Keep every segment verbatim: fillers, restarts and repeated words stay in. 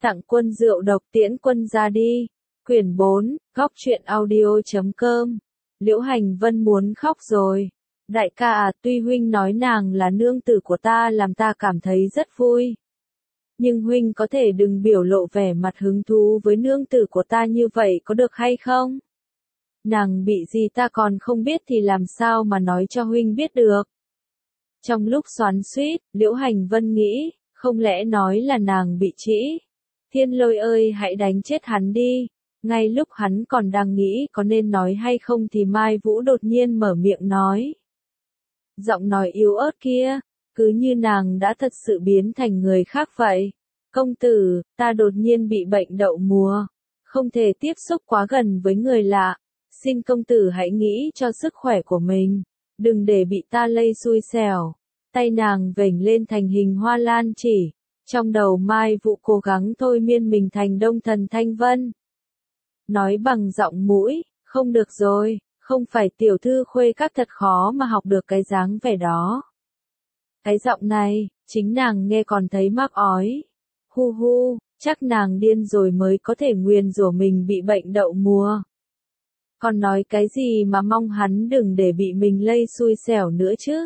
Tặng quân rượu độc tiễn quân ra đi. Quyển bốn, góc truyện audio chấm com. Liễu Hành Vân muốn khóc rồi. Đại ca à, tuy huynh nói nàng là nương tử của ta làm ta cảm thấy rất vui. Nhưng huynh có thể đừng biểu lộ vẻ mặt hứng thú với nương tử của ta như vậy có được hay không? Nàng bị gì ta còn không biết thì làm sao mà nói cho huynh biết được. Trong lúc xoắn xuýt, Liễu Hành Vân nghĩ, không lẽ nói là nàng bị trĩ? Thiên Lôi ơi, hãy đánh chết hắn đi. Ngay lúc hắn còn đang nghĩ có nên nói hay không thì Mai Vũ đột nhiên mở miệng nói. Giọng nói yếu ớt kia, cứ như nàng đã thật sự biến thành người khác vậy. Công tử, ta đột nhiên bị bệnh đậu mùa, không thể tiếp xúc quá gần với người lạ. Xin công tử hãy nghĩ cho sức khỏe của mình, đừng để bị ta lây xui xẻo. Tay nàng vểnh lên thành hình hoa lan chỉ, trong đầu Mai Vũ cố gắng thôi miên mình thành Đông Thần Thanh Vân. Nói bằng giọng mũi, không được rồi, không phải tiểu thư khuê các thật khó mà học được cái dáng vẻ đó. Cái giọng này, chính nàng nghe còn thấy mắc ói. Hu hu, chắc nàng điên rồi mới có thể nguyền rủa mình bị bệnh đậu mùa. Còn nói cái gì mà mong hắn đừng để bị mình lây xui xẻo nữa chứ.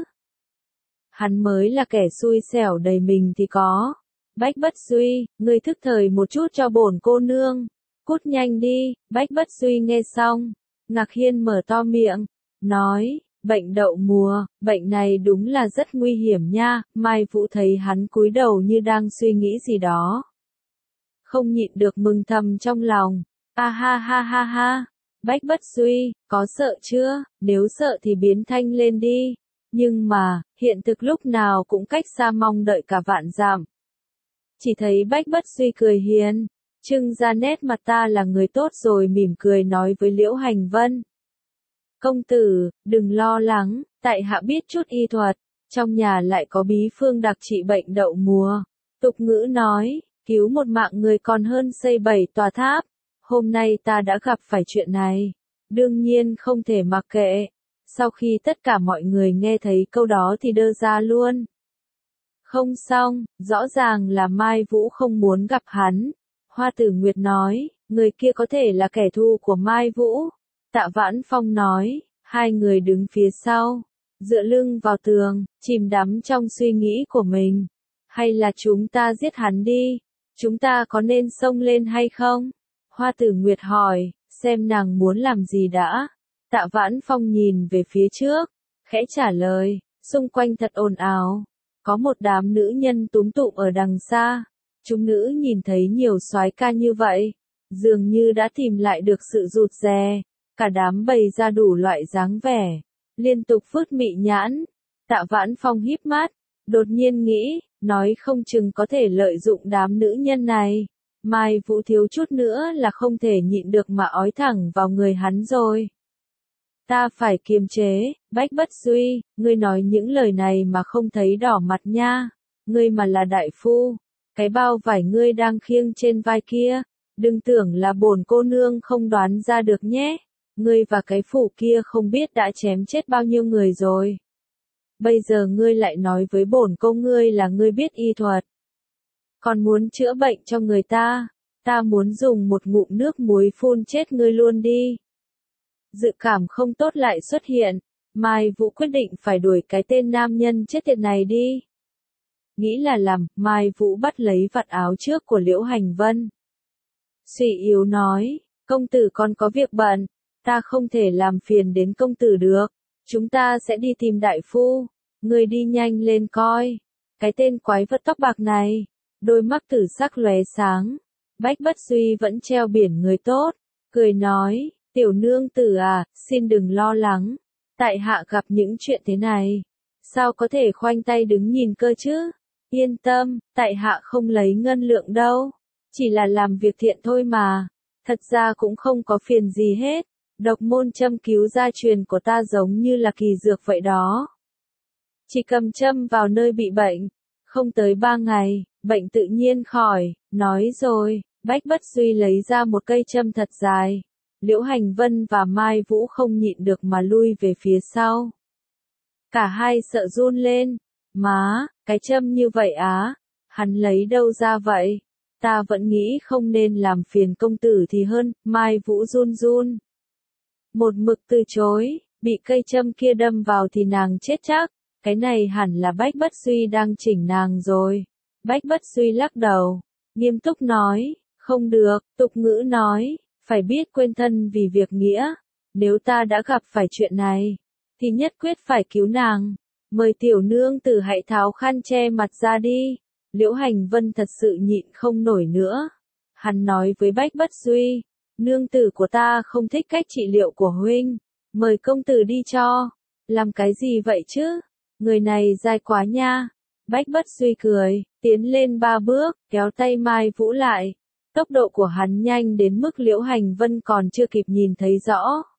Hắn mới là kẻ xui xẻo đầy mình thì có. Bách Bất Duy, ngươi thức thời một chút cho bổn cô nương. Cút nhanh đi. Bách Bất Duy nghe xong, ngạc nhiên mở to miệng, nói, bệnh đậu mùa, bệnh này đúng là rất nguy hiểm nha. Mai Vũ thấy hắn cúi đầu như đang suy nghĩ gì đó. Không nhịn được mừng thầm trong lòng. A ha ha ha ha. Bách Bất Duy, có sợ chưa? Nếu sợ thì biến thanh lên đi. Nhưng mà, hiện thực lúc nào cũng cách xa mong đợi cả vạn dặm. Chỉ thấy Bách Bất Duy cười hiền, trưng ra nét mặt ta là người tốt rồi mỉm cười nói với Liễu Hành Vân. Công tử, đừng lo lắng, tại hạ biết chút y thuật, trong nhà lại có bí phương đặc trị bệnh đậu mùa. Tục ngữ nói, cứu một mạng người còn hơn xây bảy tòa tháp. Hôm nay ta đã gặp phải chuyện này, đương nhiên không thể mặc kệ. Sau khi tất cả mọi người nghe thấy câu đó thì đơ ra luôn. Không xong, rõ ràng là Mai Vũ không muốn gặp hắn. Hoa Tử Nguyệt nói, người kia có thể là kẻ thù của Mai Vũ. Tạ Vãn Phong nói, hai người đứng phía sau, dựa lưng vào tường, chìm đắm trong suy nghĩ của mình. Hay là chúng ta giết hắn đi, chúng ta có nên xông lên hay không? Hoa Tử Nguyệt hỏi, xem nàng muốn làm gì đã. Tạ Vãn Phong nhìn về phía trước, khẽ trả lời, xung quanh thật ồn ào. Có một đám nữ nhân túm tụm ở đằng xa. Chúng nữ nhìn thấy nhiều soái ca như vậy, dường như đã tìm lại được sự rụt rè. Cả đám bày ra đủ loại dáng vẻ, liên tục phớt mị nhãn. Tạ Vãn Phong híp mắt, đột nhiên nghĩ, nói không chừng có thể lợi dụng đám nữ nhân này. Mai Vũ thiếu chút nữa là không thể nhịn được mà ói thẳng vào người hắn rồi. Ta phải kiềm chế. Bách Bất Duy, ngươi nói những lời này mà không thấy đỏ mặt nha. Ngươi mà là đại phu, cái bao vải ngươi đang khiêng trên vai kia, đừng tưởng là bổn cô nương không đoán ra được nhé. Ngươi và cái phủ kia không biết đã chém chết bao nhiêu người rồi. Bây giờ ngươi lại nói với bổn cô ngươi là ngươi biết y thuật. Còn muốn chữa bệnh cho người ta, ta muốn dùng một ngụm nước muối phun chết ngươi luôn đi. Dự cảm không tốt lại xuất hiện, Mai Vũ quyết định phải đuổi cái tên nam nhân chết tiệt này đi. Nghĩ là làm, Mai Vũ bắt lấy vạt áo trước của Liễu Hành Vân. Suy yếu nói, công tử còn có việc bận, ta không thể làm phiền đến công tử được, chúng ta sẽ đi tìm đại phu, người đi nhanh lên coi. Cái tên quái vật tóc bạc này, đôi mắt tử sắc lóe sáng. Bách Bất Duy vẫn treo biển người tốt, cười nói, tiểu nương tử à, xin đừng lo lắng, tại hạ gặp những chuyện thế này, sao có thể khoanh tay đứng nhìn cơ chứ? Yên tâm, tại hạ không lấy ngân lượng đâu, chỉ là làm việc thiện thôi mà, thật ra cũng không có phiền gì hết. Độc môn châm cứu gia truyền của ta giống như là kỳ dược vậy đó. Chỉ cầm châm vào nơi bị bệnh, không tới ba ngày, bệnh tự nhiên khỏi. Nói rồi, Bách Bất Duy lấy ra một cây châm thật dài. Liễu Hành Vân và Mai Vũ không nhịn được mà lui về phía sau. Cả hai sợ run lên. Má, cái châm như vậy á, hắn lấy đâu ra vậy? ta vẫn nghĩ không nên làm phiền công tử thì hơn, Mai Vũ run run. Một mực từ chối, bị cây châm kia đâm vào thì nàng chết chắc, cái này hẳn là Bách Bất Duy đang chỉnh nàng rồi. Bách Bất Duy lắc đầu, nghiêm túc nói, không được, tục ngữ nói, phải biết quên thân vì việc nghĩa, nếu ta đã gặp phải chuyện này, thì nhất quyết phải cứu nàng, mời tiểu nương tử hãy tháo khăn che mặt ra đi. Liễu Hành Vân thật sự nhịn không nổi nữa, hắn nói với Bách Bất Duy, nương tử của ta không thích cách trị liệu của huynh, mời công tử đi cho. Làm cái gì vậy chứ? Người này dai quá nha. Bách Bất Duy cười, tiến lên ba bước, kéo tay Mai Vũ lại. Tốc độ của hắn nhanh đến mức Liễu Hành Vân còn chưa kịp nhìn thấy rõ.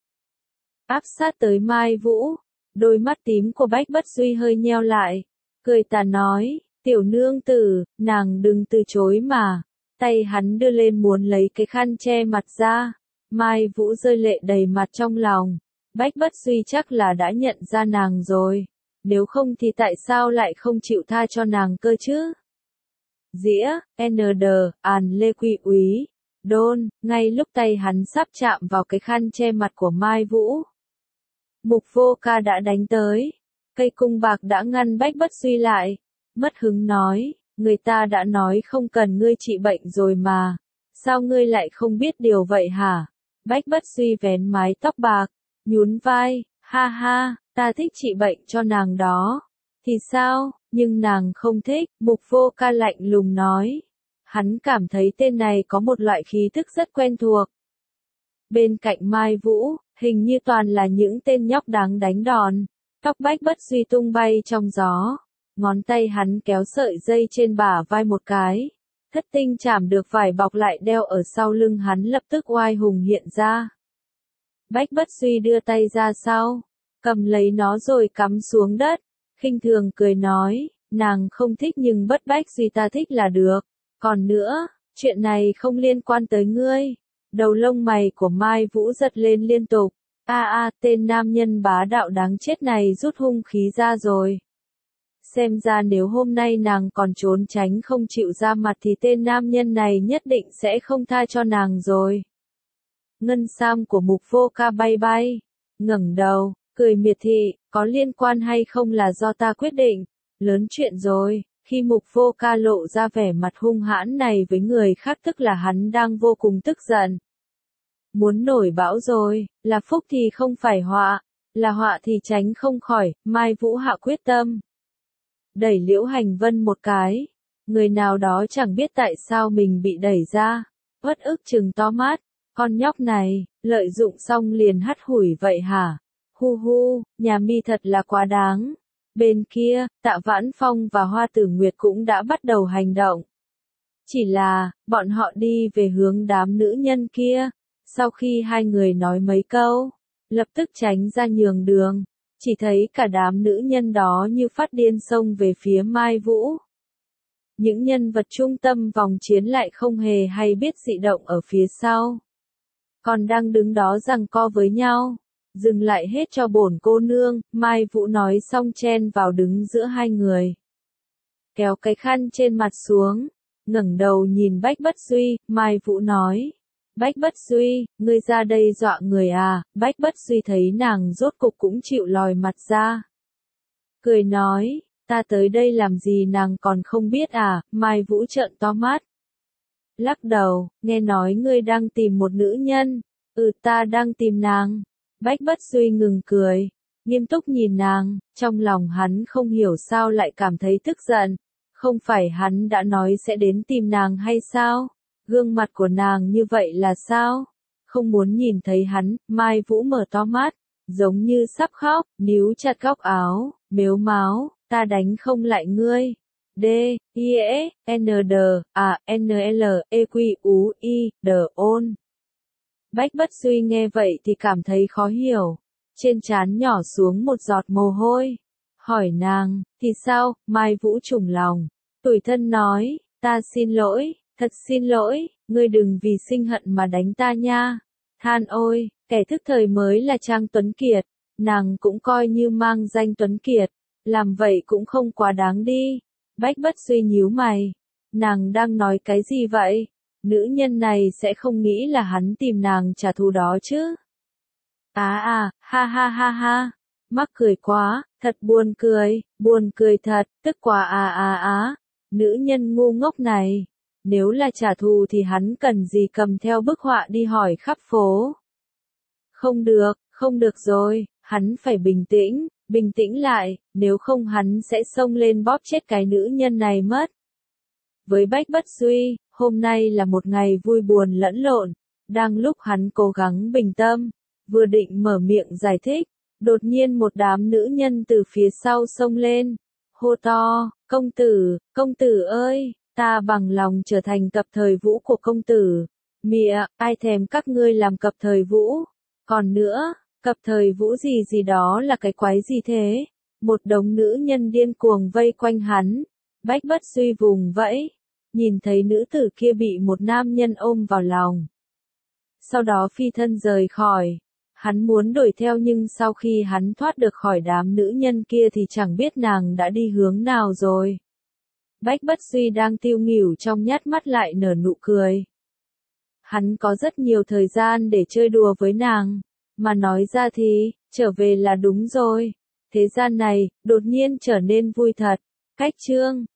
Áp sát tới Mai Vũ, đôi mắt tím của Bách Bất Duy hơi nheo lại, cười tà nói, tiểu nương tử, nàng đừng từ chối mà. Tay hắn đưa lên muốn lấy cái khăn che mặt ra. Mai Vũ rơi lệ đầy mặt trong lòng. Bách Bất Duy chắc là đã nhận ra nàng rồi. Nếu không thì tại sao lại không chịu tha cho nàng cơ chứ? Dĩa, en đê, Àn Lê Quy Úy, Đôn, ngay lúc tay hắn sắp chạm vào cái khăn che mặt của Mai Vũ. Mục Vô Ca đã đánh tới. Cây cung bạc đã ngăn Bách Bất Duy lại. Mất hứng nói, người ta đã nói không cần ngươi trị bệnh rồi mà. Sao ngươi lại không biết điều vậy hả? Bách Bất Duy vén mái tóc bạc, nhún vai, ha ha, ta thích trị bệnh cho nàng đó. Thì sao, nhưng nàng không thích, Mục Vô Ca lạnh lùng nói. Hắn cảm thấy tên này có một loại khí thức rất quen thuộc. Bên cạnh Mai Vũ, hình như toàn là những tên nhóc đáng đánh đòn. Tóc Bách Bất Duy tung bay trong gió. Ngón tay hắn kéo sợi dây trên bả vai một cái. Thất tinh chảm được vải bọc lại đeo ở sau lưng hắn lập tức oai hùng hiện ra. Bách Bất Duy đưa tay ra sau, cầm lấy nó rồi cắm xuống đất, khinh thường cười nói, nàng không thích nhưng bất Bách Duy ta thích là được. Còn nữa, chuyện này không liên quan tới ngươi. Đầu lông mày của Mai Vũ giật lên liên tục. A a, tên nam nhân bá đạo đáng chết này rút hung khí ra rồi. Xem ra nếu hôm nay nàng còn trốn tránh không chịu ra mặt thì tên nam nhân này nhất định sẽ không tha cho nàng rồi. Ngân sam của Mục Vô Ca bay bay, ngẩng đầu, cười miệt thị, có liên quan hay không là do ta quyết định, lớn chuyện rồi. Khi Mục Vô Ca lộ ra vẻ mặt hung hãn này với người khác tức là hắn đang vô cùng tức giận. Muốn nổi bão rồi, là phúc thì không phải họa, là họa thì tránh không khỏi, Mai Vũ hạ quyết tâm. Đẩy Liễu Hành Vân một cái, người nào đó chẳng biết tại sao mình bị đẩy ra, uất ức trừng to mắt, con nhóc này, lợi dụng xong liền hắt hủi vậy hả? Hu hu, nhà mi thật là quá đáng. Bên kia, Tạ Vãn Phong và Hoa Tử Nguyệt cũng đã bắt đầu hành động. Chỉ là, bọn họ đi về hướng đám nữ nhân kia, sau khi hai người nói mấy câu, lập tức tránh ra nhường đường, chỉ thấy cả đám nữ nhân đó như phát điên xông về phía Mai Vũ. Những nhân vật trung tâm vòng chiến lại không hề hay biết dị động ở phía sau. Còn đang đứng đó giằng co với nhau. Dừng lại hết cho bổn cô nương, Mai Vũ nói xong chen vào đứng giữa hai người. Kéo cái khăn trên mặt xuống, ngẩng đầu nhìn Bách Bất Duy, Mai Vũ nói. Bách Bất Duy, ngươi ra đây dọa người à? Bách Bất Duy thấy nàng rốt cục cũng chịu lòi mặt ra. Cười nói, ta tới đây làm gì nàng còn không biết à? Mai Vũ trợn to mắt. Lắc đầu, nghe nói ngươi đang tìm một nữ nhân. Ừ, ta đang tìm nàng. Bách Bất Duy ngừng cười, nghiêm túc nhìn nàng, trong lòng hắn không hiểu sao lại cảm thấy tức giận. Không phải hắn đã nói sẽ đến tìm nàng hay sao? Gương mặt của nàng như vậy là sao? Không muốn nhìn thấy hắn, Mai Vũ mở to mắt, giống như sắp khóc, níu chặt góc áo, mếu máo, ta đánh không lại ngươi. D, I, E, N, D, A, N, L, E, Q, U, I, D, ôn. Bách Bất Duy nghe vậy thì cảm thấy khó hiểu, trên trán nhỏ xuống một giọt mồ hôi. Hỏi nàng, thì sao? Mai Vũ trùng lòng, tủi thân nói, ta xin lỗi, thật xin lỗi, ngươi đừng vì sinh hận mà đánh ta nha. Than ôi, kẻ thức thời mới là Trang Tuấn Kiệt, nàng cũng coi như mang danh Tuấn Kiệt, làm vậy cũng không quá đáng đi. Bách Bất Duy nhíu mày, Nàng đang nói cái gì vậy? Nữ nhân này sẽ không nghĩ là hắn tìm nàng trả thù đó chứ? À à, ha ha ha ha. Mắc cười quá, thật buồn cười, buồn cười thật, tức quá à à à. Nữ nhân ngu ngốc này. Nếu là trả thù thì hắn cần gì cầm theo bức họa đi hỏi khắp phố. Không được, không được rồi, hắn phải bình tĩnh, bình tĩnh lại, nếu không hắn sẽ xông lên bóp chết cái nữ nhân này mất. Với Bách Bất Duy, hôm nay là một ngày vui buồn lẫn lộn, đang lúc hắn cố gắng bình tâm, vừa định mở miệng giải thích, đột nhiên một đám nữ nhân từ phía sau xông lên, hô to, công tử, công tử ơi, ta bằng lòng trở thành cặp thời vũ của công tử. Mịa, ai thèm các ngươi làm cặp thời vũ? Còn nữa, cặp thời vũ gì gì đó là cái quái gì thế? Một đống nữ nhân điên cuồng vây quanh hắn. Bách Bất Duy vùng vẫy, nhìn thấy nữ tử kia bị một nam nhân ôm vào lòng. Sau đó phi thân rời khỏi. Hắn muốn đuổi theo nhưng sau khi hắn thoát được khỏi đám nữ nhân kia thì chẳng biết nàng đã đi hướng nào rồi. Bách Bất Duy đang tiêu nghỉu trong nhát mắt lại nở nụ cười. Hắn có rất nhiều thời gian để chơi đùa với nàng, mà nói ra thì, trở về là đúng rồi. Thế gian này, đột nhiên trở nên vui thật. Cách chương